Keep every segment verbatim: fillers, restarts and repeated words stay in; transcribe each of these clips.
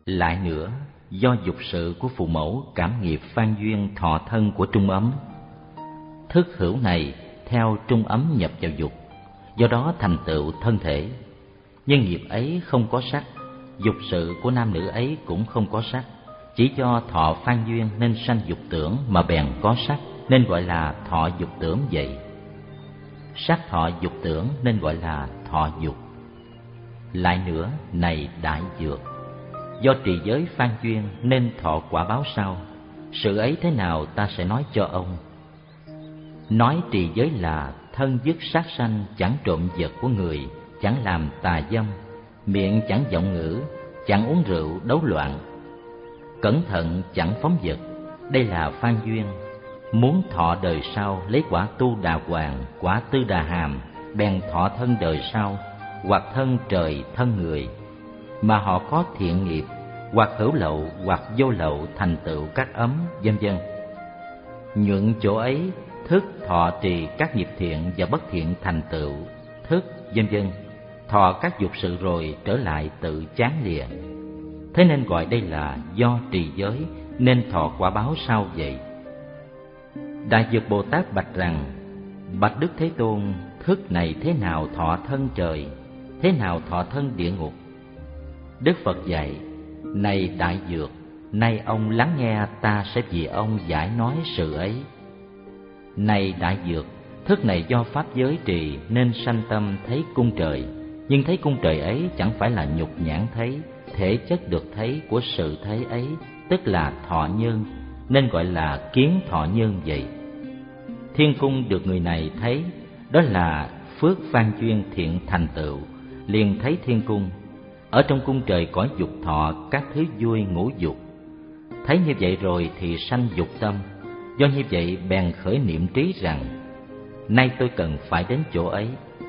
Lại nữa, do dục sự của phụ mẫu cảm nghiệp phan duyên thọ thân của trung ấm. Thức hữu này theo trung ấm nhập vào dục, do đó thành tựu thân thể. Nhưng nghiệp ấy không có sắc, dục sự của nam nữ ấy cũng không có sắc, chỉ do thọ phan duyên nên sanh dục tưởng mà bèn có sắc, nên gọi là thọ dục tưởng vậy. Sắc thọ dục tưởng nên gọi là thọ dục. Lại nữa, này đại dược, do trì giới phan duyên nên thọ quả báo sau. Sự ấy thế nào ta sẽ nói cho ông. Nói trì giới là thân dứt sát sanh, chẳng trộm vật của người, chẳng làm tà dâm, miệng chẳng vọng ngữ, chẳng uống rượu đấu loạn, cẩn thận chẳng phóng vật. Đây là phan duyên. Muốn thọ đời sau lấy quả tu đà hoàng, quả tư đà hàm, bèn thọ thân đời sau, hoặc thân trời thân người. Mà họ có thiện nghiệp, hoặc hữu lậu hoặc vô lậu thành tựu các ấm, vân vân. Nhuận chỗ ấy, thức thọ trì các nghiệp thiện và bất thiện thành tựu thức, vân vân. Thọ các dục sự rồi trở lại tự chán lìa. Thế nên gọi đây là do trì giới nên thọ quả báo sau vậy. Đại Dược Bồ Tát bạch rằng: Bạch Đức Thế Tôn, thức này thế nào thọ thân trời, thế nào thọ thân địa ngục? Đức Phật dạy: Này Đại Dược, nay ông lắng nghe, ta sẽ vì ông giải nói sự ấy. Này Đại Dược, thức này do pháp giới trì nên sanh tâm thấy cung trời, nhưng thấy cung trời ấy chẳng phải là nhục nhãn thấy, thể chất được thấy của sự thấy ấy, tức là thọ nhân, nên gọi là kiến thọ nhân vậy. Thiên cung được người này thấy, đó là phước phan duyên thiện thành tựu, liền thấy thiên cung. Ở trong cung trời cõi dục thọ các thứ vui ngũ dục. Thấy như vậy rồi thì sanh dục tâm, do như vậy bèn khởi niệm trí rằng: Nay tôi cần phải đến chỗ ấy.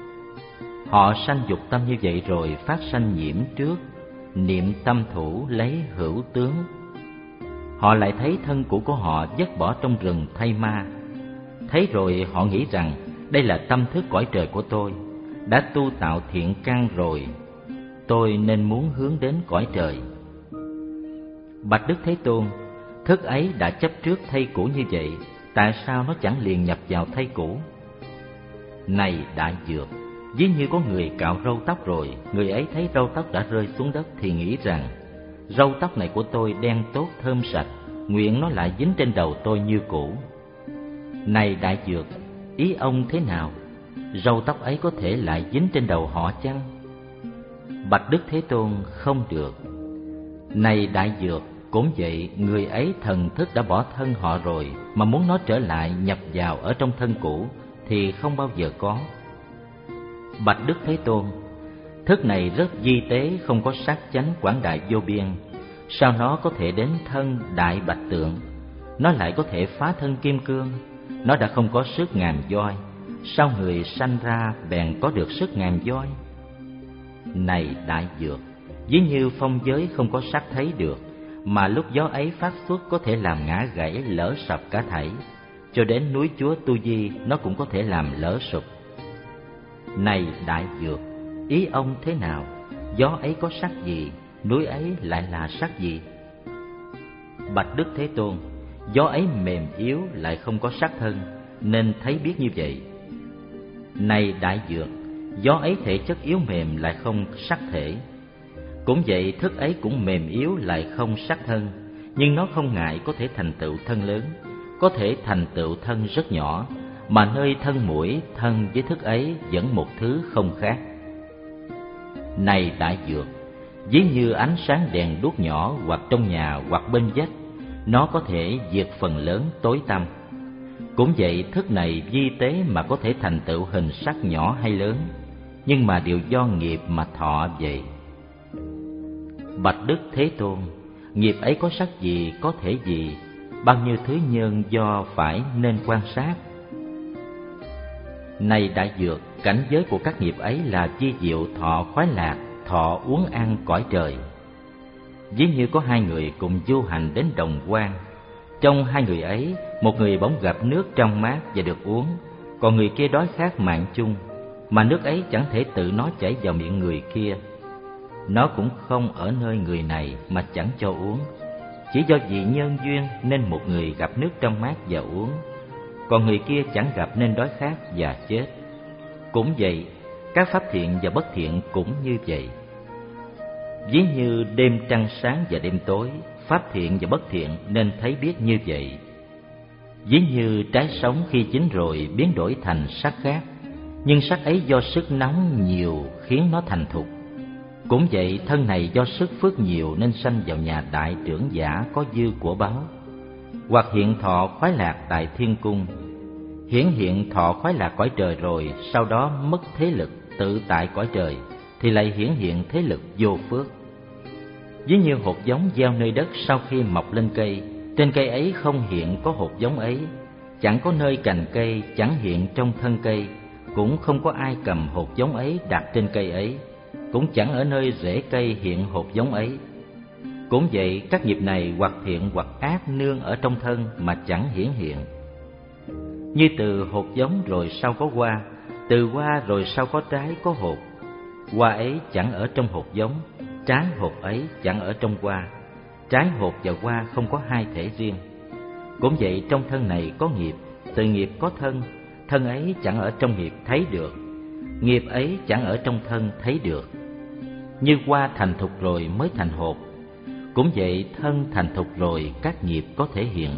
Họ sanh dục tâm như vậy rồi phát sanh nhiễm trước, niệm tâm thủ lấy hữu tướng. Họ lại thấy thân cũ của họ vứt bỏ trong rừng thay ma. Thấy rồi họ nghĩ rằng đây là tâm thức cõi trời của tôi, đã tu tạo thiện căn rồi, tôi nên muốn hướng đến cõi trời. Bạch Đức Thế Tôn, thức ấy đã chấp trước thây cũ như vậy, tại sao nó chẳng liền nhập vào thây cũ? Này Đại Dược, ví như có người cạo râu tóc rồi, người ấy thấy râu tóc đã rơi xuống đất thì nghĩ rằng: Râu tóc này của tôi đen tốt thơm sạch, nguyện nó lại dính trên đầu tôi như cũ. Này Đại Dược, ý ông thế nào? Râu tóc ấy có thể lại dính trên đầu họ chăng? Bạch Đức Thế Tôn, không được. Này Đại Dược, cũng vậy, người ấy thần thức đã bỏ thân họ rồi, mà muốn nó trở lại nhập vào ở trong thân cũ thì không bao giờ có. Bạch Đức Thế Tôn, thức này rất di tế, không có sắc chánh quảng đại vô biên. Sao nó có thể đến thân đại bạch tượng? Nó lại có thể phá thân kim cương. Nó đã không có sức ngàn voi, sao người sanh ra bèn có được sức ngàn voi? Này Đại Dược, ví như phong giới không có sắc thấy được, mà lúc gió ấy phát xuất có thể làm ngã gãy lỡ sập cả thảy, cho đến núi Chúa Tu Di nó cũng có thể làm lỡ sụp. Này Đại Dược, ý ông thế nào? Gió ấy có sắc gì, núi ấy lại là sắc gì? Bạch Đức Thế Tôn, gió ấy mềm yếu lại không có sắc thân, nên thấy biết như vậy. Này Đại Dược, gió ấy thể chất yếu mềm lại không sắc thể. Cũng vậy, thức ấy cũng mềm yếu lại không sắc thân, nhưng nó không ngại có thể thành tựu thân lớn, có thể thành tựu thân rất nhỏ, mà nơi thân mũi thân với thức ấy vẫn một thứ không khác. Này Đại Dược, ví như ánh sáng đèn đuốc nhỏ hoặc trong nhà hoặc bên vách, nó có thể diệt phần lớn tối tăm. Cũng vậy, thức này vi tế mà có thể thành tựu hình sắc nhỏ hay lớn, nhưng mà đều do nghiệp mà thọ vậy. Bạch Đức Thế Tôn, nghiệp ấy có sắc gì, có thể gì, bao nhiêu thứ nhân do phải nên quan sát. Này Đại Dược, cảnh giới của các nghiệp ấy là vi diệu thọ khoái lạc, thọ uống ăn cõi trời. Ví như có hai người cùng du hành đến đồng quan. Trong hai người ấy, một người bỗng gặp nước trong mát và được uống, còn người kia đói khát mạng chung, mà nước ấy chẳng thể tự nó chảy vào miệng người kia. Nó cũng không ở nơi người này mà chẳng cho uống. Chỉ do vì nhân duyên nên một người gặp nước trong mát và uống, còn người kia chẳng gặp nên đói khát và chết. Cũng vậy, các pháp thiện và bất thiện cũng như vậy. Ví như đêm trăng sáng và đêm tối, pháp thiện và bất thiện nên thấy biết như vậy. Ví như trái sống khi chín rồi biến đổi thành sắc khác, nhưng sắc ấy do sức nóng nhiều khiến nó thành thục. Cũng vậy, thân này do sức phước nhiều nên sanh vào nhà đại trưởng giả có dư của báo, hoặc hiện thọ khoái lạc tại thiên cung. Hiển hiện thọ khoái lạc cõi trời rồi, sau đó mất thế lực tự tại cõi trời, thì lại hiển hiện thế lực vô phước. Ví như hột giống gieo nơi đất, sau khi mọc lên cây, trên cây ấy không hiện có hột giống ấy, chẳng có nơi cành cây, chẳng hiện trong thân cây, cũng không có ai cầm hột giống ấy đặt trên cây ấy, cũng chẳng ở nơi rễ cây hiện hột giống ấy. Cũng vậy, các nghiệp này hoặc thiện hoặc ác nương ở trong thân mà chẳng hiển hiện. Như từ hột giống rồi sau có hoa, từ hoa rồi sau có trái có hột. Hoa ấy chẳng ở trong hột giống, trái hột ấy chẳng ở trong hoa. Trái hột và hoa không có hai thể riêng. Cũng vậy, trong thân này có nghiệp, từ nghiệp có thân, thân ấy chẳng ở trong nghiệp thấy được, nghiệp ấy chẳng ở trong thân thấy được. Như hoa thành thục rồi mới thành hột, cũng vậy thân thành thục rồi các nghiệp có thể hiện.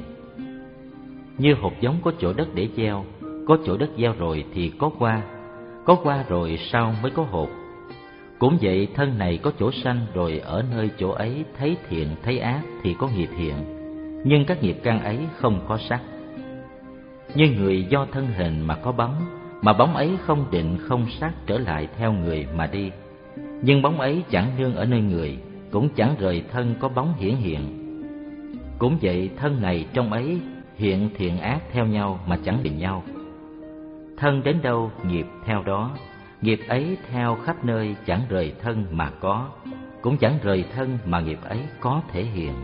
Như hột giống có chỗ đất để gieo, có chỗ đất gieo rồi thì có hoa, có hoa rồi sau mới có hột. Cũng vậy, thân này có chỗ sanh rồi ở nơi chỗ ấy thấy thiện thấy ác thì có nghiệp hiện, nhưng các nghiệp căn ấy không có sắc. Như người do thân hình mà có bóng, mà bóng ấy không định không sắc trở lại theo người mà đi, nhưng bóng ấy chẳng nương ở nơi người, cũng chẳng rời thân có bóng hiển hiện. Cũng vậy, thân này trong ấy hiện thiện ác theo nhau mà chẳng bị nhau. Thân đến đâu nghiệp theo đó, nghiệp ấy theo khắp nơi chẳng rời thân mà có, cũng chẳng rời thân mà nghiệp ấy có thể hiện.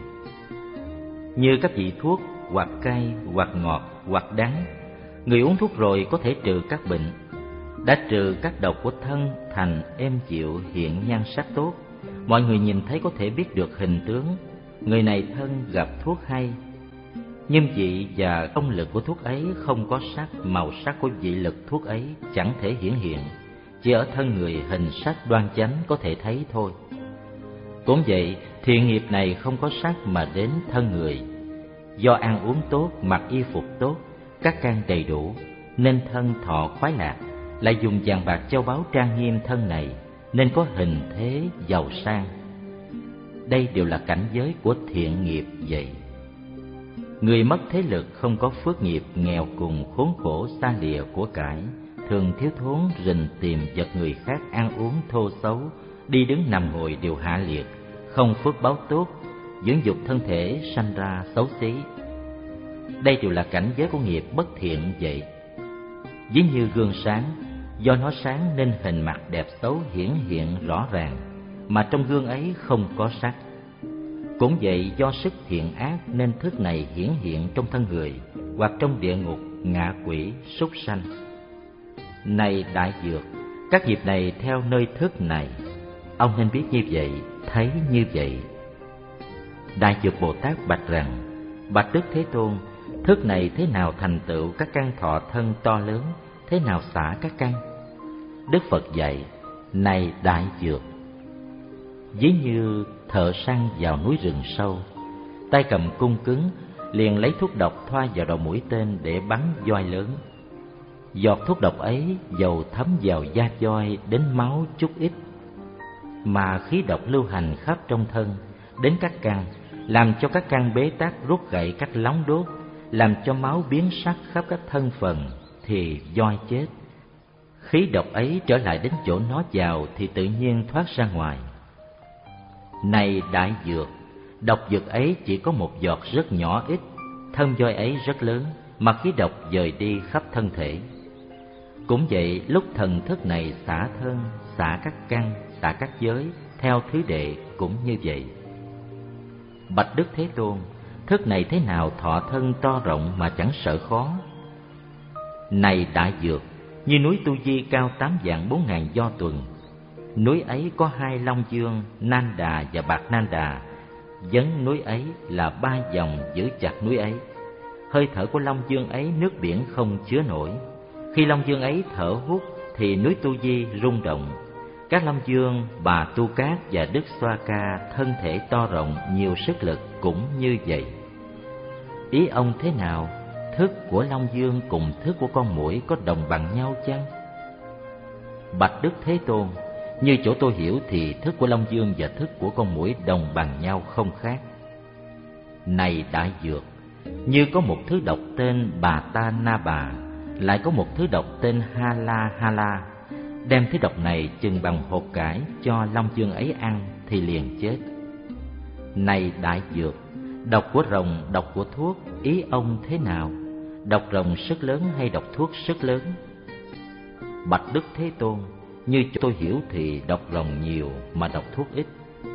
Như các vị thuốc hoặc cay hoặc ngọt hoặc đắng, người uống thuốc rồi có thể trừ các bệnh, đã trừ các độc của thân thành êm dịu hiện nhan sắc tốt. Mọi người nhìn thấy có thể biết được hình tướng, người này thân gặp thuốc hay. Nhưng vị và công lực của thuốc ấy không có sắc, màu sắc của vị lực thuốc ấy chẳng thể hiển hiện, chỉ ở thân người hình sắc đoan chánh có thể thấy thôi. Cũng vậy, thiện nghiệp này không có sắc mà đến thân người, do ăn uống tốt, mặc y phục tốt, các căn đầy đủ, nên thân thọ khoái lạc, lại dùng vàng bạc châu báu trang nghiêm thân này, nên có hình thế giàu sang. Đây đều là cảnh giới của thiện nghiệp vậy. Người mất thế lực, không có phước nghiệp, nghèo cùng khốn khổ xa lìa của cải, thường thiếu thốn rình tìm vật người khác ăn uống thô xấu, đi đứng nằm ngồi đều hạ liệt, không phước báo tốt, dưỡng dục thân thể sanh ra xấu xí. Đây đều là cảnh giới của nghiệp bất thiện vậy. Ví như gương sáng, do nó sáng nên hình mặt đẹp xấu hiển hiện rõ ràng, mà trong gương ấy không có sắc. Cũng vậy, do sức thiện ác nên thức này hiển hiện trong thân người, hoặc trong địa ngục, ngạ quỷ, súc sanh. Này đại dược, các nghiệp này theo nơi thức này, ông nên biết như vậy, thấy như vậy. Đại dược Bồ Tát bạch rằng: bạch Đức Thế Tôn, thức này thế nào thành tựu các căn thọ thân to lớn, thế nào xả các căn? Đức Phật dạy: này đại dược, ví như thợ săn vào núi rừng sâu, tay cầm cung cứng, liền lấy thuốc độc thoa vào đầu mũi tên để bắn voi lớn. Giọt thuốc độc ấy dầu thấm vào da voi đến máu chút ít, mà khí độc lưu hành khắp trong thân, đến các căn, làm cho các căn bế tắc, rút gậy các lóng đốt, làm cho máu biến sắc khắp các thân phần, thì voi chết. Khí độc ấy trở lại đến chỗ nó vào thì tự nhiên thoát ra ngoài. Này đại dược, độc dược ấy chỉ có một giọt rất nhỏ ít, thân voi ấy rất lớn, mà khí độc dời đi khắp thân thể. Cũng vậy, lúc thần thức này xả thân, xả các căn, xả các giới, theo thứ đệ cũng như vậy. Bạch Đức Thế Tôn, thức này thế nào thọ thân to rộng mà chẳng sợ khó? Này đại dược, như núi Tu Di cao tám vạn bốn ngàn do tuần, núi ấy có hai long dương, Nan Đà và Bạc Nan Đà. Vấn núi ấy là ba dòng giữ chặt núi ấy. Hơi thở của long dương ấy nước biển không chứa nổi. Khi long dương ấy thở hút thì núi Tu Di rung động. Các long dương Bà Tu Cát và Đức Xoa Ca thân thể to rộng nhiều sức lực cũng như vậy. Ý ông thế nào? Thức của long dương cùng thức của con muỗi có đồng bằng nhau chăng? Bạch Đức Thế Tôn, như chỗ tôi hiểu thì thức của long dương và thức của con muỗi đồng bằng nhau không khác. Này Đại Dược, như có một thứ độc tên Bà Ta Na Bà, lại có một thứ độc tên Ha La Ha La. Đem thứ độc này chừng bằng hột cải cho long dương ấy ăn thì liền chết. Này Đại Dược, độc của rồng, độc của thuốc, ý ông thế nào? Độc rồng sức lớn hay độc thuốc sức lớn? Bạch Đức Thế Tôn, như tôi hiểu thì độc rồng nhiều mà độc thuốc ít.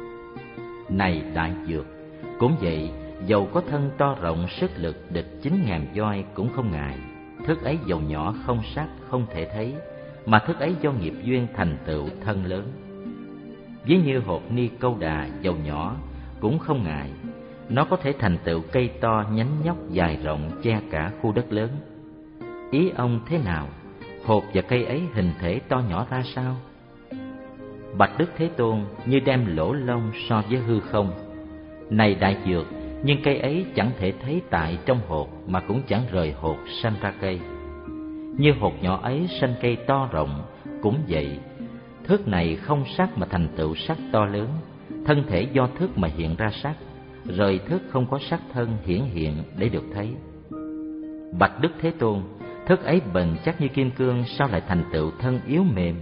Này Đại Dược, cũng vậy, dầu có thân to rộng sức lực địch chín ngàn voi cũng không ngại. Thức ấy dầu nhỏ không sắc không thể thấy, mà thức ấy do nghiệp duyên thành tựu thân lớn. Ví như hột ni câu đà dầu nhỏ cũng không ngại, nó có thể thành tựu cây to nhánh nhóc dài rộng che cả khu đất lớn. Ý ông thế nào? Hột và cây ấy hình thể to nhỏ ra sao? Bạch Đức Thế Tôn, như đem lỗ lông so với hư không. Này Đại Dược, nhưng cây ấy chẳng thể thấy tại trong hột mà cũng chẳng rời hột sanh ra cây. Như hột nhỏ ấy sanh cây to rộng, cũng vậy, thức này không sắc mà thành tựu sắc to lớn. Thân thể do thức mà hiện ra sắc, rời thức không có sắc thân hiển hiện để được thấy. Bạch Đức Thế Tôn, thức ấy bền chắc như kim cương, sao lại thành tựu thân yếu mềm?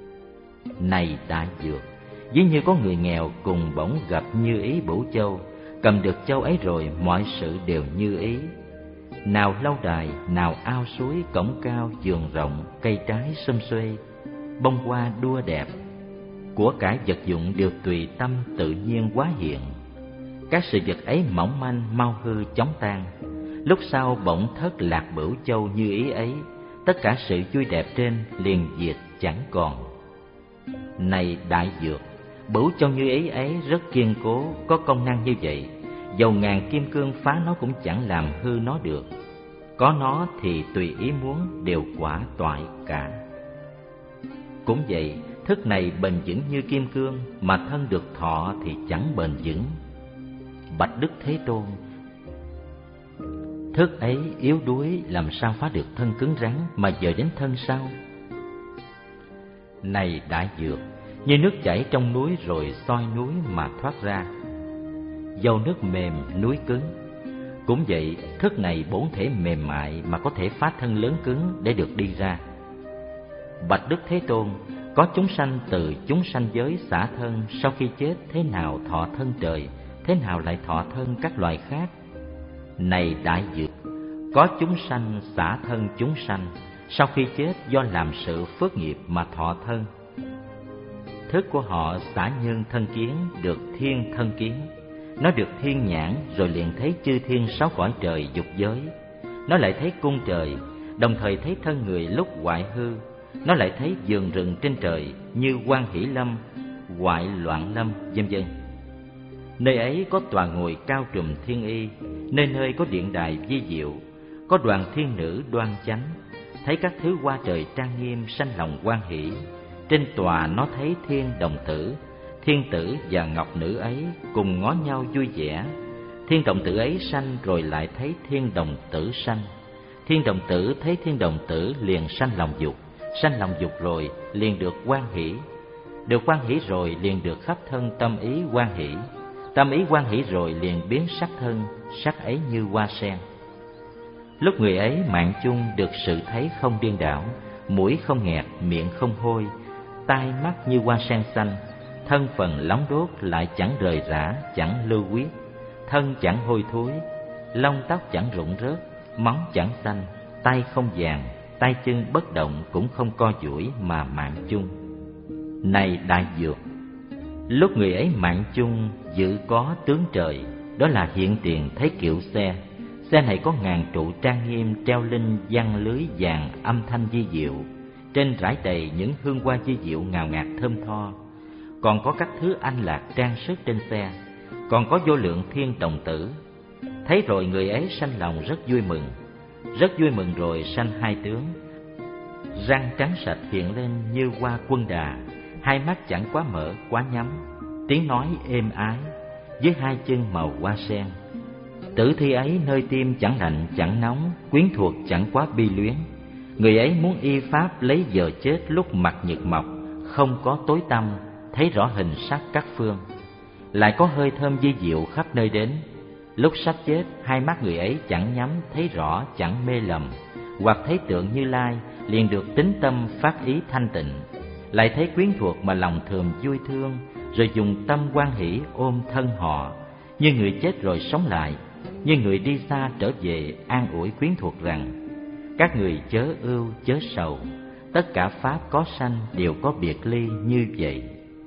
Này Đại Dược, ví như có người nghèo cùng bỗng gặp Như Ý Bửu Châu, cầm được châu ấy rồi mọi sự đều như ý. Nào lâu đài, nào ao suối, cổng cao, vườn rộng, cây trái sum xuê, bông hoa đua đẹp, của cải vật dụng đều tùy tâm tự nhiên hóa hiện. Các sự vật ấy mỏng manh mau hư chóng tan, lúc sau bỗng thất lạc Bửu Châu Như Ý ấy, tất cả sự vui đẹp trên liền diệt chẳng còn. Này Đại Dược, Bửu Châu Như Ý ấy rất kiên cố, có công năng như vậy, dầu ngàn kim cương phá nó cũng chẳng làm hư nó được. Có nó thì tùy ý muốn đều quả toại cả. Cũng vậy, thức này bền vững như kim cương, mà thân được thọ thì chẳng bền vững. Bạch Đức Thế Tôn, thức ấy yếu đuối làm sao phá được thân cứng rắn mà dời đến thân sao? Này Đại Dược, như nước chảy trong núi rồi soi núi mà thoát ra, dầu nước mềm núi cứng. Cũng vậy, thức này bổn thể mềm mại mà có thể phá thân lớn cứng để được đi ra. Bạch Đức Thế Tôn, có chúng sanh từ chúng sanh giới xả thân, sau khi chết thế nào thọ thân trời, thế nào lại thọ thân các loài khác? Này Đại Dược, có chúng sanh xả thân chúng sanh, sau khi chết do làm sự phước nghiệp mà thọ thân. Thức của họ xả nhân thân kiến được thiên thân kiến, nó được thiên nhãn rồi liền thấy chư thiên sáu cõi trời dục giới. Nó lại thấy cung trời, đồng thời thấy thân người lúc hoại hư. Nó lại thấy vườn rừng trên trời như Quan Hỷ Lâm, Hoại Loạn Lâm, vân vân. Nơi ấy có tòa ngồi cao trùm thiên y, nơi nơi có điện đài vi diệu, có đoàn thiên nữ đoan chánh. Thấy các thứ hoa trời trang nghiêm sanh lòng hoan hỷ. Trên tòa nó thấy thiên đồng tử, thiên tử và ngọc nữ ấy cùng ngó nhau vui vẻ. Thiên đồng tử ấy sanh rồi lại thấy thiên đồng tử sanh. Thiên đồng tử thấy thiên đồng tử liền sanh lòng dục, sanh lòng dục rồi liền được hoan hỷ. Được hoan hỷ rồi liền được khắp thân tâm ý hoan hỷ. Tâm ý hoan hỷ rồi liền biến sắc thân, sắc ấy như hoa sen. Lúc người ấy mạng chung được sự thấy không điên đảo, mũi không nghẹt, miệng không hôi, tai mắt như hoa sen xanh, thân phần nóng đốt lại chẳng rời rã, chẳng lưu huyết, thân chẳng hôi thối, lông tóc chẳng rụng rớt, móng chẳng xanh, tay không vàng, tay chân bất động cũng không co duỗi mà mạng chung. Này Đại Dược, lúc người ấy mạng chung dự có tướng trời, đó là hiện tiền thấy kiệu xe. Xe này có ngàn trụ trang nghiêm treo linh văn lưới vàng âm thanh vi diệu, trên rải đầy những hương hoa vi diệu ngào ngạt thơm tho. còn có các thứ anh lạc trang sức trên xe, còn có vô lượng thiên đồng tử. Thấy rồi người ấy sanh lòng rất vui mừng. Rất vui mừng rồi sanh hai tướng: răng trắng sạch hiện lên như hoa quân đà, hai mắt chẳng quá mở quá nhắm, tiếng nói êm ái, với hai chân màu hoa sen. Tử thi ấy nơi tim chẳng lạnh chẳng nóng, quyến thuộc chẳng quá bi luyến. Người ấy muốn y pháp lấy giờ chết lúc mặt nhật mọc, không có tối tăm, thấy rõ hình sắc các phương. Lại có hơi thơm vi diệu khắp nơi đến. Lúc sắp chết, hai mắt người ấy chẳng nhắm, thấy rõ chẳng mê lầm, hoặc thấy tượng Như Lai, liền được tín tâm phát ý thanh tịnh. Lại thấy quyến thuộc mà lòng thường vui thương, rồi dùng tâm hoan hỷ ôm thân họ, như người chết rồi sống lại, như người đi xa trở về an ủi quyến thuộc rằng: các người chớ ưu chớ sầu, tất cả pháp có sanh đều có biệt ly như vậy.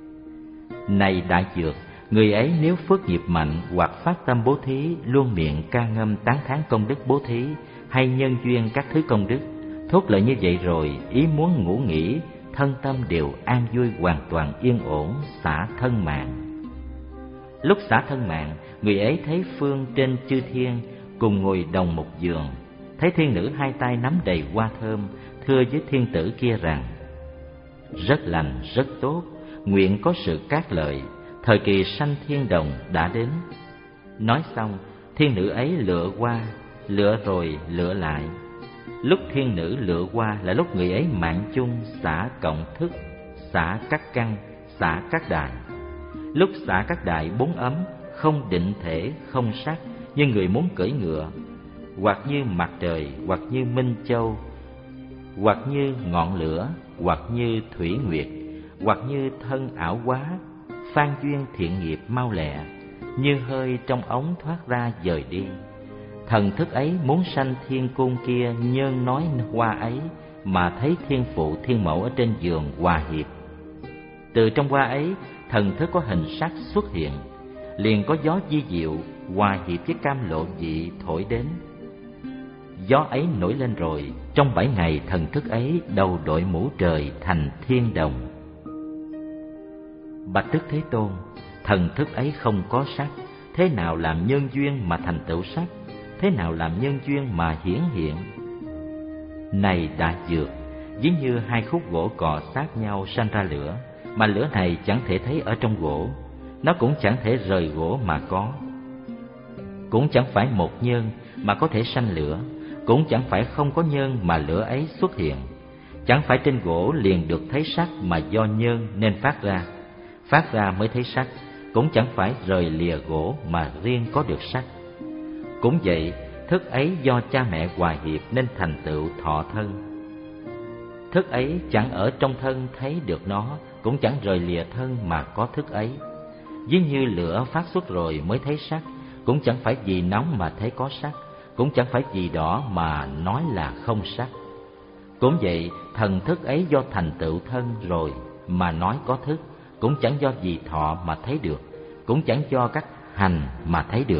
Này đại dược, người ấy nếu phước nghiệp mạnh hoặc phát tâm bố thí, luôn miệng ca ngâm tán thán công đức bố thí hay nhân duyên các thứ công đức, thốt lời như vậy rồi, ý muốn ngủ nghỉ, thân tâm đều an vui hoàn toàn yên ổn, xả thân mạng. Lúc xả thân mạng, người ấy thấy phương trên chư thiên cùng ngồi đồng một giường, thấy thiên nữ hai tay nắm đầy hoa thơm, thưa với thiên tử kia rằng: rất lành rất tốt, nguyện có sự cát lợi, thời kỳ sanh thiên đồng đã đến. Nói xong, thiên nữ ấy lựa qua, lựa rồi lựa lại. Lúc thiên nữ lựa qua là lúc người ấy mạng chung xả cộng thức, xả các căn, xả các đại. Lúc xả các đại bốn ấm, không định thể, không sắc, như người muốn cưỡi ngựa, hoặc như mặt trời, hoặc như minh châu, hoặc như ngọn lửa, hoặc như thủy nguyệt, hoặc như thân ảo quá, phan duyên thiện nghiệp mau lẹ, như hơi trong ống thoát ra dời đi. Thần thức ấy muốn sanh thiên cung kia nhân nói hoa ấy, mà thấy thiên phụ thiên mẫu ở trên giường hòa hiệp. Từ trong hoa ấy, thần thức có hình sắc xuất hiện, liền có gió vi diệu hòa hiệp với cam lộ vị thổi đến. Gió ấy nổi lên rồi, trong bảy ngày thần thức ấy đầu đội mũ trời thành thiên đồng. Bạch Đức Thế Tôn, thần thức ấy không có sắc, thế nào làm nhân duyên mà thành tựu sắc? Thế nào làm nhân duyên mà hiển hiện? Này đại dược, ví như hai khúc gỗ cọ sát nhau sanh ra lửa, mà lửa này chẳng thể thấy ở trong gỗ, nó cũng chẳng thể rời gỗ mà có. Cũng chẳng phải một nhân mà có thể sanh lửa, cũng chẳng phải không có nhân mà lửa ấy xuất hiện. Chẳng phải trên gỗ liền được thấy sắc mà do nhân nên phát ra, phát ra mới thấy sắc, cũng chẳng phải rời lìa gỗ mà riêng có được sắc. Cũng vậy, thức ấy do cha mẹ hòa hiệp nên thành tựu thọ thân. Thức ấy chẳng ở trong thân thấy được nó, cũng chẳng rời lìa thân mà có thức ấy. Ví như lửa phát xuất rồi mới thấy sắc, cũng chẳng phải vì nóng mà thấy có sắc, cũng chẳng phải vì đỏ mà nói là không sắc. Cũng vậy, thần thức ấy do thành tựu thân rồi mà nói có thức, cũng chẳng do vì thọ mà thấy được, cũng chẳng do các hành mà thấy được.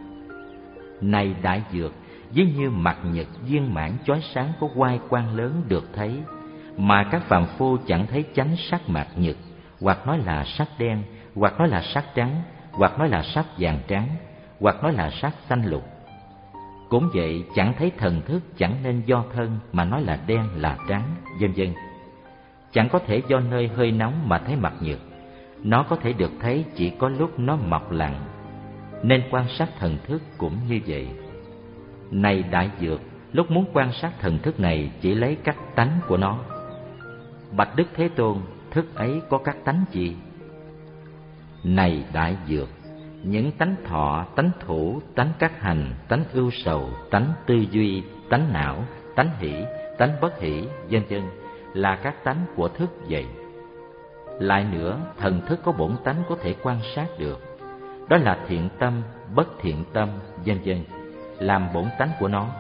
Này đại dược, ví như mặt nhật viên mãn chói sáng có oai quang lớn được thấy, mà các phàm phu chẳng thấy chánh sắc mặt nhật, hoặc nói là sắc đen, hoặc nói là sắc trắng, hoặc nói là sắc vàng trắng, hoặc nói là sắc xanh lục. Cũng vậy, chẳng thấy thần thức chẳng nên do thân mà nói là đen là trắng, vân vân. Chẳng có thể do nơi hơi nóng mà thấy mặt nhật, nó có thể được thấy chỉ có lúc nó mọc lặng, nên quan sát thần thức cũng như vậy. Này đại dược, lúc muốn quan sát thần thức này chỉ lấy các tánh của nó. Bạch Đức Thế Tôn, thức ấy có các tánh gì? Này đại dược, những tánh thọ, tánh thủ, tánh các hành, tánh ưu sầu, tánh tư duy, tánh não, tánh hỷ, tánh bất hỷ, vân vân là các tánh của thức vậy. Lại nữa, thần thức có bổn tánh có thể quan sát được, đó là thiện tâm, bất thiện tâm, vân vân làm bổn tánh của nó.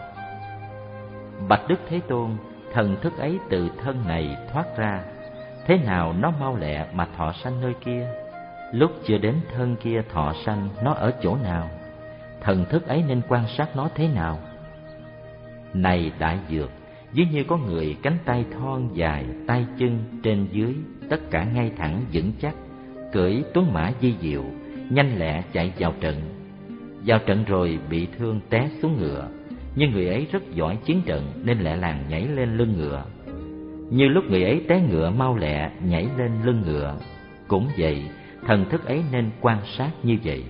Bạch Đức Thế Tôn, thần thức ấy từ thân này thoát ra, thế nào nó mau lẹ mà thọ sanh nơi kia? Lúc chưa đến thân kia thọ sanh, nó ở chỗ nào? Thần thức ấy nên quan sát nó thế nào? Này đại dược, ví như có người cánh tay thon dài, tay chân trên dưới tất cả ngay thẳng vững chắc, cưỡi tuấn mã di diệu, nhanh lẹ chạy vào trận. Vào trận rồi bị thương té xuống ngựa, nhưng người ấy rất giỏi chiến trận nên lẹ làng nhảy lên lưng ngựa. Như lúc người ấy té ngựa mau lẹ nhảy lên lưng ngựa, cũng vậy, thần thức ấy nên quan sát như vậy.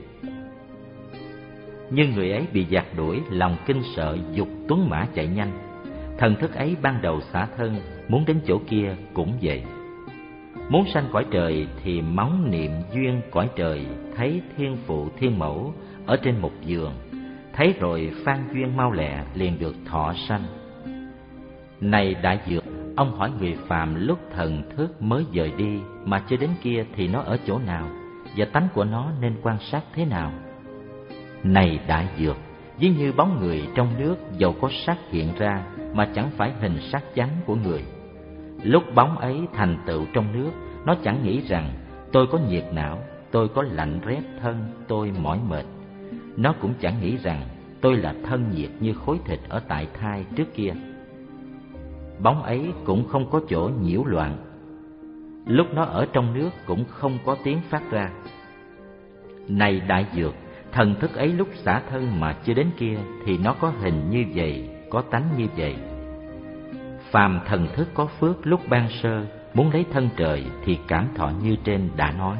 Nhưng người ấy bị giặc đuổi, lòng kinh sợ giục tuấn mã chạy nhanh. Thần thức ấy ban đầu xả thân, muốn đến chỗ kia cũng vậy. Muốn sanh cõi trời thì móng niệm duyên cõi trời, thấy thiên phụ thiên mẫu ở trên một giường, thấy rồi phan duyên mau lẹ liền được thọ sanh. Này đại dược, ông hỏi người phàm lúc thần thức mới dời đi mà chưa đến kia thì nó ở chỗ nào, và tánh của nó nên quan sát thế nào? Này đại dược, ví như bóng người trong nước dầu có sắc hiện ra mà chẳng phải hình sắc chánh của người. Lúc bóng ấy thành tựu trong nước, nó chẳng nghĩ rằng tôi có nhiệt não, tôi có lạnh rét thân, tôi mỏi mệt. Nó cũng chẳng nghĩ rằng tôi là thân nhiệt như khối thịt ở tại thai trước kia. Bóng ấy cũng không có chỗ nhiễu loạn. Lúc nó ở trong nước cũng không có tiếng phát ra. Này đại dược, thần thức ấy lúc xả thân mà chưa đến kia thì nó có hình như vậy, có tánh như vậy. Phàm thần thức có phước lúc ban sơ muốn lấy thân trời thì cảm thọ như trên đã nói.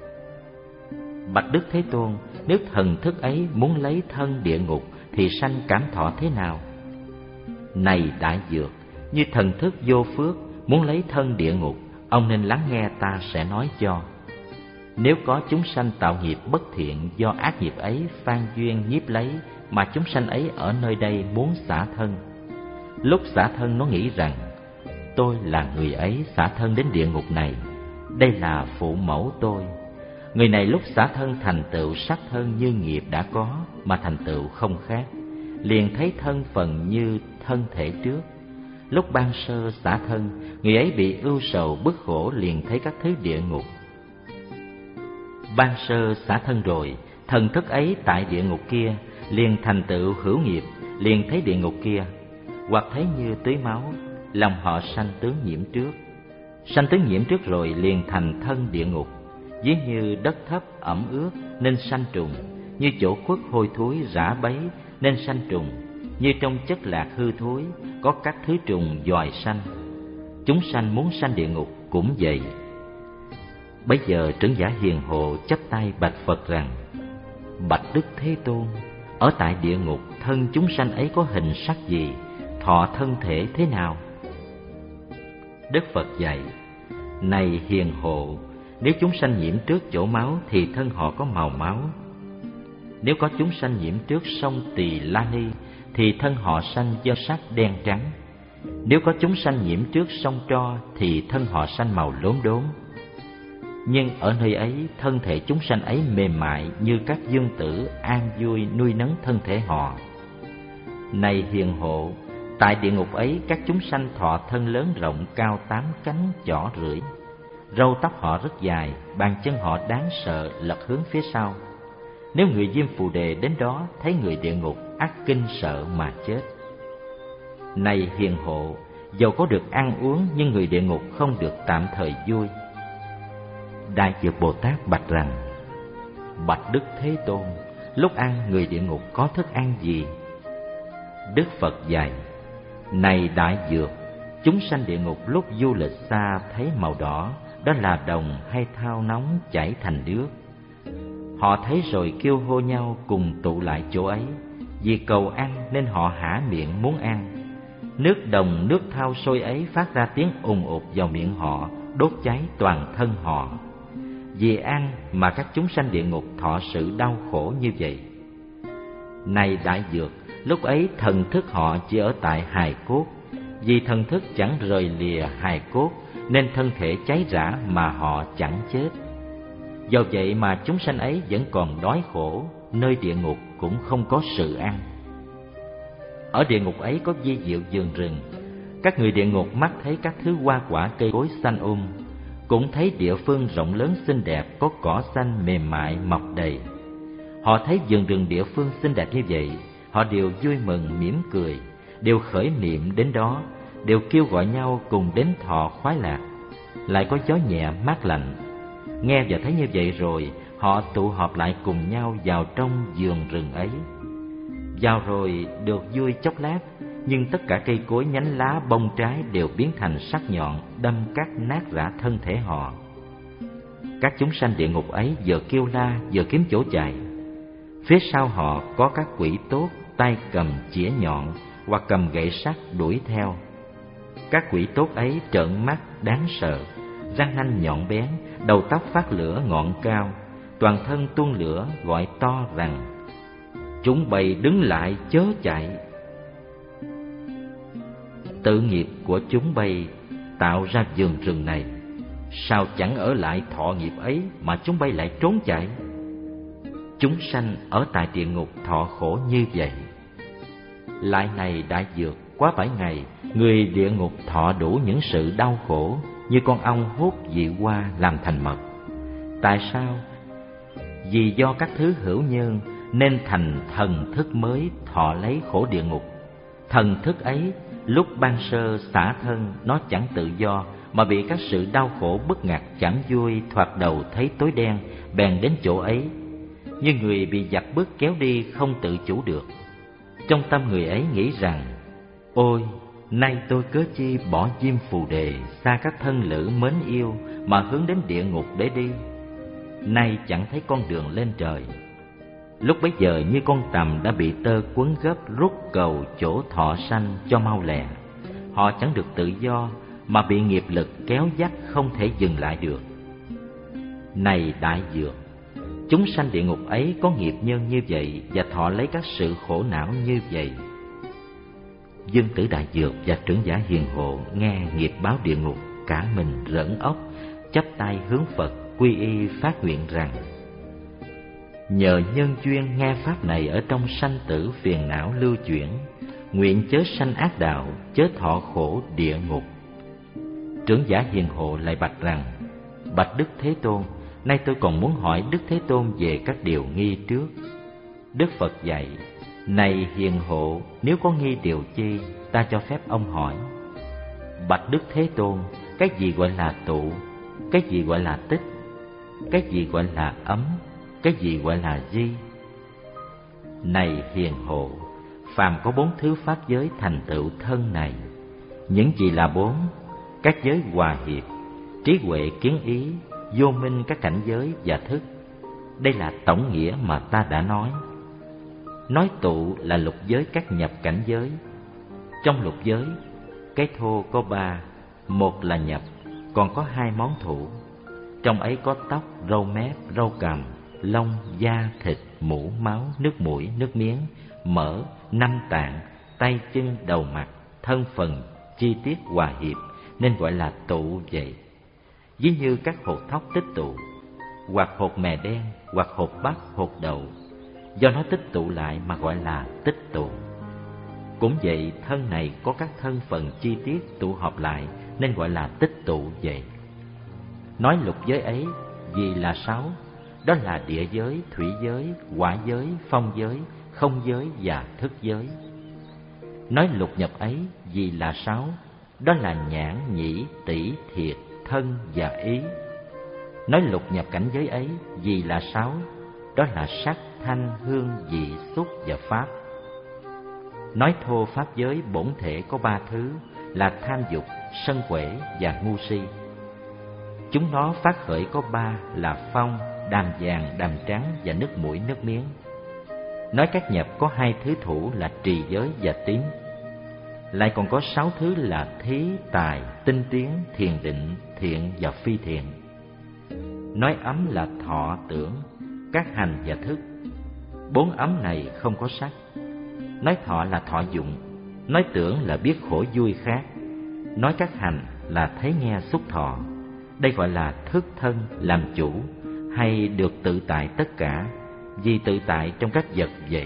Bạch Đức Thế Tôn, nếu thần thức ấy muốn lấy thân địa ngục thì sanh cảm thọ thế nào? Này đại dược, như thần thức vô phước muốn lấy thân địa ngục, ông nên lắng nghe ta sẽ nói cho. Nếu có chúng sanh tạo nghiệp bất thiện do ác nghiệp ấy phan duyên nhiếp lấy mà chúng sanh ấy ở nơi đây muốn xả thân. Lúc xả thân nó nghĩ rằng tôi là người ấy xả thân đến địa ngục này, đây là phụ mẫu tôi. Người này lúc xả thân thành tựu sắc thân như nghiệp đã có mà thành tựu không khác, liền thấy thân phần như thân thể trước. Lúc ban sơ xả thân, người ấy bị ưu sầu bức khổ liền thấy các thứ địa ngục. Ban sơ xả thân rồi, thần thức ấy tại địa ngục kia liền thành tựu hữu nghiệp, liền thấy địa ngục kia, hoặc thấy như tưới máu, lòng họ sanh tướng nhiễm trước. Sanh tướng nhiễm trước rồi liền thành thân địa ngục, ví như đất thấp ẩm ướt nên sanh trùng, như chỗ khuất hôi thối rã bấy nên sanh trùng, như trong chất lạc hư thối có các thứ trùng dòi sanh. Chúng sanh muốn sanh địa ngục cũng vậy. Bấy giờ trưởng giả hiền hộ chắp tay bạch Phật rằng: Bạch Đức Thế Tôn, ở tại địa ngục thân chúng sanh ấy có hình sắc gì, thọ thân thể thế nào? Đức Phật dạy: Này hiền hộ, nếu chúng sanh nhiễm trước chỗ máu thì thân họ có màu máu. Nếu có chúng sanh nhiễm trước sông Tỳ La Ni thì thân họ sanh do sắc đen trắng. Nếu có chúng sanh nhiễm trước sông Tro thì thân họ sanh màu lốm đốm. Nhưng ở nơi ấy thân thể chúng sanh ấy mềm mại như các dương tử an vui nuôi nấng thân thể họ. Này hiền hộ, tại địa ngục ấy các chúng sanh thọ thân lớn rộng cao tám cánh chỏ rưỡi. Râu tóc họ rất dài, bàn chân họ đáng sợ lật hướng phía sau. Nếu người Diêm Phù Đề đến đó thấy người địa ngục ắt kinh sợ mà chết. Này hiền hộ, dầu có được ăn uống nhưng người địa ngục không được tạm thời vui. Đại Dược Bồ Tát bạch rằng: Bạch Đức Thế Tôn, lúc ăn người địa ngục có thức ăn gì? Đức Phật dạy: Này Đại Dược, chúng sanh địa ngục lúc du lịch xa thấy màu đỏ, đó là đồng hay thao nóng chảy thành nước. Họ thấy rồi kêu hô nhau cùng tụ lại chỗ ấy, vì cầu ăn nên họ há miệng muốn ăn. Nước đồng nước thao sôi ấy phát ra tiếng ùng ục vào miệng họ, đốt cháy toàn thân họ. Vì ăn mà các chúng sanh địa ngục thọ sự đau khổ như vậy. Này Đại Dược, lúc ấy thần thức họ chỉ ở tại hài cốt. Vì thần thức chẳng rời lìa hài cốt nên thân thể cháy rã mà họ chẳng chết. Do vậy mà chúng sanh ấy vẫn còn đói khổ, nơi địa ngục cũng không có sự ăn. Ở địa ngục ấy có vi diệu vườn rừng. Các người địa ngục mắt thấy các thứ hoa quả cây cối xanh um, cũng thấy địa phương rộng lớn xinh đẹp, có cỏ xanh mềm mại mọc đầy. Họ thấy vườn rừng địa phương xinh đẹp như vậy, họ đều vui mừng mỉm cười, đều khởi niệm đến đó, đều kêu gọi nhau cùng đến thọ khoái lạc. Lại có gió nhẹ mát lạnh, Nghe và thấy như vậy rồi, họ tụ họp lại cùng nhau vào trong vườn rừng ấy. Vào rồi được vui chốc lát, nhưng tất cả cây cối, nhánh lá, bông trái đều biến thành sắc nhọn, đâm cắt nát rã thân thể họ. Các chúng sanh địa ngục ấy vừa kêu la vừa kiếm chỗ chạy. Phía sau họ có các quỷ tốt, tay cầm chĩa nhọn hoặc cầm gậy sắt đuổi theo. Các quỷ tốt ấy trợn mắt đáng sợ, răng nanh nhọn bén, đầu tóc phát lửa ngọn cao, toàn thân tuôn lửa, gọi to rằng: chúng bay đứng lại chớ chạy. Tự nghiệp của chúng bay tạo ra vườn rừng này, sao chẳng ở lại thọ nghiệp ấy mà chúng bay lại trốn chạy? Chúng sanh ở tại địa ngục thọ khổ như vậy. Lại này đại dược, quá bảy ngày, người địa ngục thọ đủ những sự đau khổ, như con ong hút vị hoa làm thành mật. Tại sao? Vì do các thứ hữu nhân nên thành thần thức mới thọ lấy khổ địa ngục. Thần thức ấy lúc ban sơ xả thân, nó chẳng tự do mà bị các sự đau khổ bức ngặt chẳng vui, thoạt đầu thấy tối đen, bèn đến chỗ ấy. Như người bị giặc bức kéo đi không tự chủ được. Trong tâm người ấy nghĩ rằng: ôi, nay tôi cớ chi bỏ diêm phù đề, xa các thân lữ mến yêu mà hướng đến địa ngục để đi. Nay chẳng thấy con đường lên trời. Lúc bấy giờ như con tằm đã bị tơ quấn gấp, rút cầu chỗ thọ sanh cho mau lẹ. Họ chẳng được tự do mà bị nghiệp lực kéo dắt không thể dừng lại được. Này đại dược, chúng sanh địa ngục ấy có nghiệp nhân như vậy và thọ lấy các sự khổ não như vậy. Dương Tử Đại Dược và trưởng giả Hiền Hộ nghe nghiệp báo địa ngục, cả mình rỡn óc, chắp tay hướng Phật quy y phát nguyện rằng: nhờ nhân duyên nghe pháp này ở trong sanh tử phiền não lưu chuyển, nguyện chớ sanh ác đạo, chớ thọ khổ địa ngục. Trưởng giả Hiền Hộ lại bạch rằng: bạch Đức Thế Tôn, nay tôi còn muốn hỏi Đức Thế Tôn về các điều nghi trước. Đức Phật dạy: này Hiền Hộ, nếu có nghi điều chi, ta cho phép ông hỏi. Bạch Đức Thế Tôn, cái gì gọi là tụ? Cái gì gọi là tích? Cái gì gọi là ấm? Cái gì gọi là di? Này Hiền Hộ, phàm có bốn thứ pháp giới thành tựu thân này. Những gì là bốn? Các giới hòa hiệp, trí huệ kiến ý, vô minh các cảnh giới và thức. Đây là tổng nghĩa mà ta đã nói. Nói tụ là lục giới các nhập cảnh giới. Trong lục giới, cái thô có ba, một là nhập, còn có hai món thủ. Trong ấy có tóc, râu mép, râu cằm, lông, da, thịt, mũ, máu, nước mũi, nước miếng, mỡ, năm tạng, tay chân, đầu mặt, thân phần, chi tiết hòa hiệp, nên gọi là tụ vậy. Ví như các hột thóc tích tụ, hoặc hột mè đen, hoặc hột bắp, hột đậu, do nó tích tụ lại mà gọi là tích tụ. Cũng vậy, thân này có các thân phần chi tiết tụ họp lại nên gọi là tích tụ vậy. Nói lục giới ấy vì là sáu, đó là địa giới, thủy giới, hỏa giới, phong giới, không giới và thức giới. Nói lục nhập ấy vì là sáu, đó là nhãn, nhĩ, tỷ, thiệt, thân và ý. Nói lục nhập cảnh giới ấy vì là sáu, đó là sắc, thanh, hương, vị, xúc và pháp. Nói thô pháp giới bổn thể có ba thứ là tham dục, sân quể và ngu si. Chúng nó phát khởi có ba là phong, đàm vàng, đàm trắng và nước mũi, nước miếng. Nói các nhập có hai thứ thủ là trì giới và tín. Lại còn có sáu thứ là thí, tài, tinh tiến, thiền định, thiện và phi thiện. Nói ấm là thọ, tưởng, các hành và thức. Bốn ấm này không có sắc. Nói thọ là thọ dụng, nói tưởng là biết khổ vui khác, nói các hành là thấy nghe xúc thọ. Đây gọi là thức thân làm chủ, hay được tự tại tất cả, vì tự tại trong các vật vậy.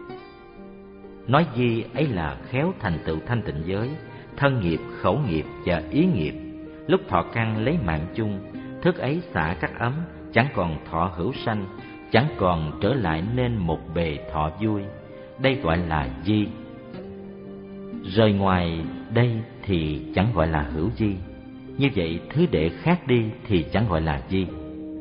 Nói di ấy là khéo thành tựu thanh tịnh giới, thân nghiệp, khẩu nghiệp và ý nghiệp. Lúc thọ căn lấy mạng chung, thức ấy xả các ấm, chẳng còn thọ hữu sanh, chẳng còn trở lại nên một bề thọ vui. Đây gọi là di. Rời ngoài đây thì chẳng gọi là hữu di. Như vậy thứ đệ khác đi thì chẳng gọi là di.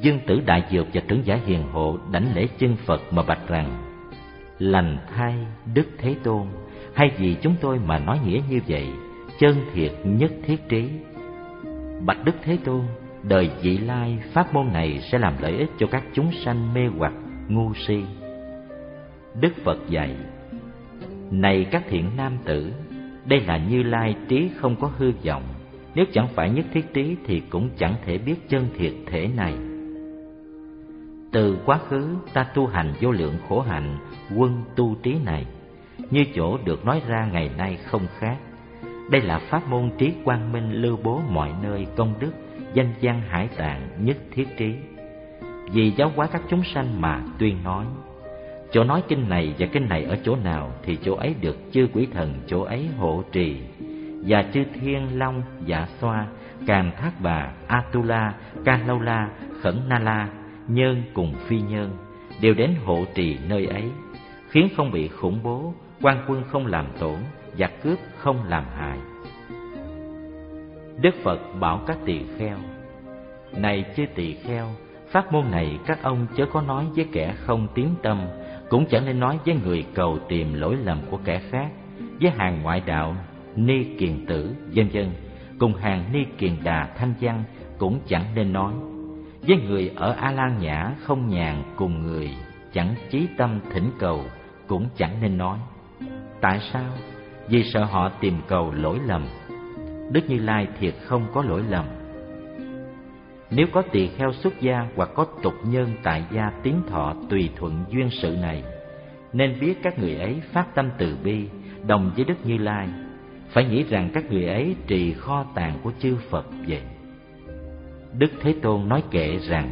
Dương Tử Đại Dược và trưởng giả Hiền Hộ đảnh lễ chân Phật mà bạch rằng: Lành thay Đức Thế Tôn, hay vì chúng tôi mà nói nghĩa như vậy, chân thiệt nhất thiết trí. Bạch Đức Thế Tôn, đời vị lai pháp môn này sẽ làm lợi ích cho các chúng sanh mê hoặc ngu si. Đức Phật dạy: Này các thiện nam tử, đây là Như Lai trí không có hư vọng. Nếu chẳng phải nhất thiết trí thì cũng chẳng thể biết chân thiệt thể này. Từ quá khứ ta tu hành vô lượng khổ hạnh, quân tu trí này, như chỗ được nói ra ngày nay không khác. Đây là pháp môn trí quang minh lưu bố mọi nơi công đức, danh văn hải tạng nhất thiết trí. Vì giáo hóa các chúng sanh mà tuyên nói. Chỗ nói kinh này và kinh này ở chỗ nào thì chỗ ấy được chư quỷ thần chỗ ấy hộ trì, và chư thiên long, dạ xoa, càn thác bà, Atula, Ca Lâu La, Khẩn Na La, nhân cùng phi nhân đều đến hộ trì nơi ấy, khiến không bị khủng bố, quan quân không làm tổn, giặc cướp không làm hại. Đức Phật bảo các tỳ kheo: Này chư tỳ kheo, pháp môn này các ông chớ có nói với kẻ không tín tâm, cũng chẳng nên nói với người cầu tìm lỗi lầm của kẻ khác, với hàng ngoại đạo ni kiền tử vân vân, cùng hàng ni kiền đà thanh văn cũng chẳng nên nói. Với người ở A Lan Nhã không nhàn cùng người chẳng chí tâm thỉnh cầu cũng chẳng nên nói. Tại sao? Vì sợ họ tìm cầu lỗi lầm. Đức Như Lai thiệt không có lỗi lầm. Nếu có tỳ kheo xuất gia hoặc có tục nhân tại gia tiến thọ tùy thuận duyên sự này, nên biết các người ấy phát tâm từ bi đồng với Đức Như Lai, phải nghĩ rằng các người ấy trì kho tàng của chư Phật vậy. Đức Thế Tôn nói kệ rằng: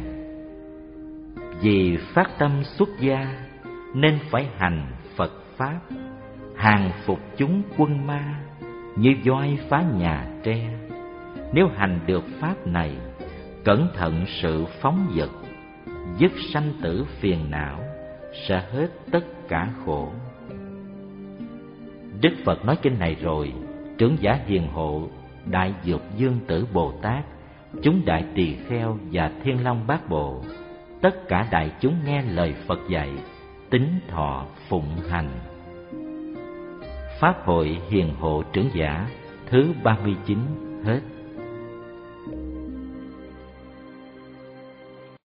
Vì phát tâm xuất gia nên phải hành Phật Pháp, hàng phục chúng quân ma như voi phá nhà tre. Nếu hành được Pháp này, cẩn thận sự phóng dật, dứt sanh tử phiền não, sẽ hết tất cả khổ. Đức Phật nói kinh này rồi, trưởng giả Hiền Hộ, Đại Dược Dương Tử Bồ Tát, chúng đại tỳ kheo và Thiên Long Bát Bộ, tất cả đại chúng nghe lời Phật dạy, tín thọ phụng hành. Pháp hội Hiền Hộ trưởng giả thứ ba mươi chín hết.